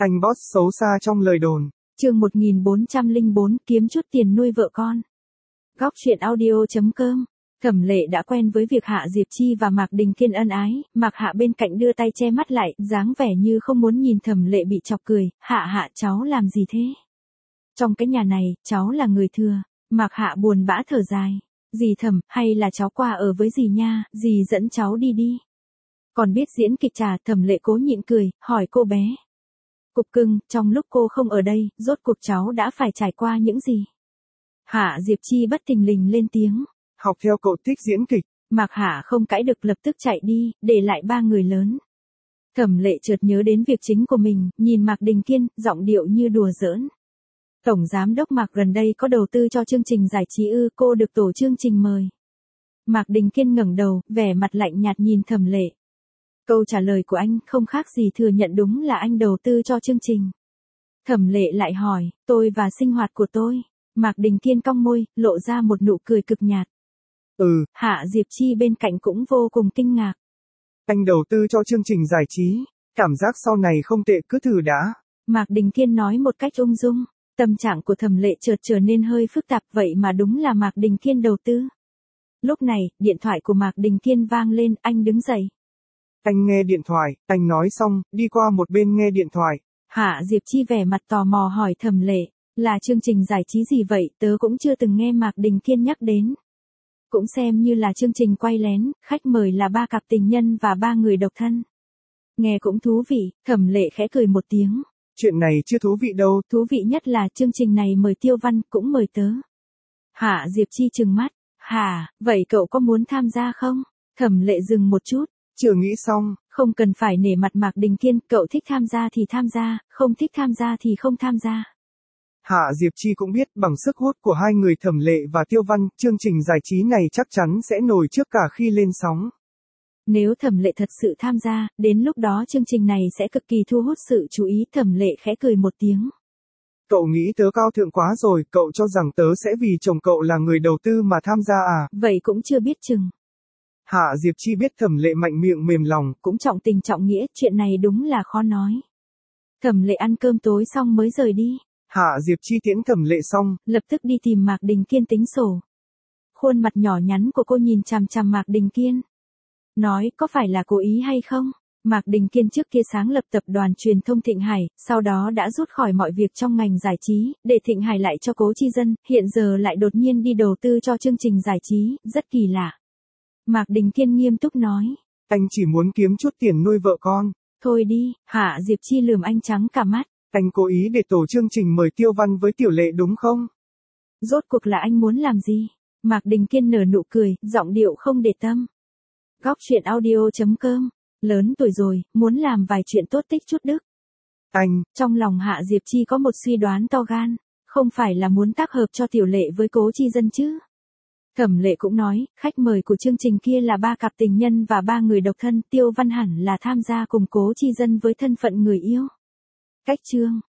Anh boss xấu xa trong lời đồn. Chương 1404, kiếm chút tiền nuôi vợ con. Góc truyện audio.com. Thẩm Lệ đã quen với việc Hạ Diệp Chi và Mạc Đình Kiên ân ái, Mạc Hạ bên cạnh đưa tay che mắt lại, dáng vẻ như không muốn nhìn Thẩm Lệ bị chọc cười. Hạ cháu làm gì thế? Trong cái nhà này, cháu là người thừa. Mạc Hạ buồn bã thở dài. Dì Thẩm, hay là cháu qua ở với dì nha, dì dẫn cháu đi đi. Còn biết diễn kịch trà, Thẩm Lệ cố nhịn cười, hỏi cô bé. Cục cưng, trong lúc cô không ở đây, rốt cuộc cháu đã phải trải qua những gì? Hạ Diệp Chi bất thình lình lên tiếng. Học theo cậu thích diễn kịch. Mạc Hạ không cãi được lập tức chạy đi, để lại ba người lớn. Thẩm Lệ chợt nhớ đến việc chính của mình, nhìn Mạc Đình Kiên, giọng điệu như đùa giỡn. Tổng giám đốc Mạc gần đây có đầu tư cho chương trình giải trí ư, cô được tổ chương trình mời. Mạc Đình Kiên ngẩng đầu, vẻ mặt lạnh nhạt nhìn Thẩm Lệ. Câu trả lời của anh không khác gì thừa nhận đúng là anh đầu tư cho chương trình. Thẩm Lệ lại hỏi, tôi và sinh hoạt của tôi. Mạc Đình Kiên cong môi, lộ ra một nụ cười cực nhạt. Hạ Diệp Chi bên cạnh cũng vô cùng kinh ngạc. Anh đầu tư cho chương trình giải trí, cảm giác sau này không tệ cứ thử đã. Mạc Đình Kiên nói một cách ung dung, tâm trạng của Thẩm Lệ chợt trở nên hơi phức tạp, vậy mà đúng là Mạc Đình Kiên đầu tư. Lúc này, điện thoại của Mạc Đình Kiên vang lên, anh đứng dậy. Anh nghe điện thoại, anh nói xong, đi qua một bên nghe điện thoại. Hạ Diệp Chi vẻ mặt tò mò hỏi Thẩm Lệ, là chương trình giải trí gì vậy, tớ cũng chưa từng nghe Mạc Đình Kiên nhắc đến. Cũng xem như là chương trình quay lén, khách mời là 3 cặp tình nhân và 3 người độc thân. Nghe cũng thú vị, Thẩm Lệ khẽ cười một tiếng. Chuyện này chưa thú vị đâu. Thú vị nhất là chương trình này mời Tiêu Văn, cũng mời tớ. Hạ Diệp Chi trừng mắt. Hả, vậy cậu có muốn tham gia không? Thẩm Lệ dừng một chút. Chưa nghĩ xong. Không cần phải nể mặt Mạc Đình Kiên, cậu thích tham gia thì tham gia, không thích tham gia thì không tham gia. Hạ Diệp Chi cũng biết bằng sức hút của hai người Thẩm Lệ và Tiêu Văn, chương trình giải trí này chắc chắn sẽ nổi trước cả khi lên sóng. Nếu Thẩm Lệ thật sự tham gia, đến lúc đó chương trình này sẽ cực kỳ thu hút sự chú ý. Thẩm Lệ khẽ cười một tiếng. Cậu nghĩ tớ cao thượng quá rồi, cậu cho rằng tớ sẽ vì chồng cậu là người đầu tư mà tham gia à? Vậy cũng chưa biết chừng. Hạ Diệp Chi biết Thẩm Lệ mạnh miệng mềm lòng, cũng trọng tình trọng nghĩa, chuyện này đúng là khó nói. Thẩm Lệ ăn cơm tối xong mới rời đi. Hạ Diệp Chi tiễn Thẩm Lệ xong, lập tức đi tìm Mạc Đình Kiên tính sổ. Khuôn mặt nhỏ nhắn của cô nhìn chằm chằm Mạc Đình Kiên. Nói, có phải là cố ý hay không? Mạc Đình Kiên trước kia sáng lập tập đoàn truyền thông Thịnh Hải, sau đó đã rút khỏi mọi việc trong ngành giải trí, để Thịnh Hải lại cho Cố Chi Dân, hiện giờ lại đột nhiên đi đầu tư cho chương trình giải trí, rất kỳ lạ. Mạc Đình Kiên nghiêm túc nói. Anh chỉ muốn kiếm chút tiền nuôi vợ con. Thôi đi, Hạ Diệp Chi lườm anh trắng cả mắt. Anh cố ý để tổ chương trình mời Tiêu Văn với Tiểu Lệ đúng không? Rốt cuộc là anh muốn làm gì? Mạc Đình Kiên nở nụ cười, giọng điệu không để tâm. Góc truyện audio.com. Lớn tuổi rồi, muốn làm vài chuyện tốt tích chút đức. Anh. Trong lòng Hạ Diệp Chi có một suy đoán to gan. Không phải là muốn tác hợp cho Tiểu Lệ với Cố Chi Dân chứ? Thẩm Lệ cũng nói, khách mời của chương trình kia là 3 cặp tình nhân và 3 người độc thân, Tiêu Văn hẳn là tham gia cùng Cố Chi Dân với thân phận người yêu. Cách chương.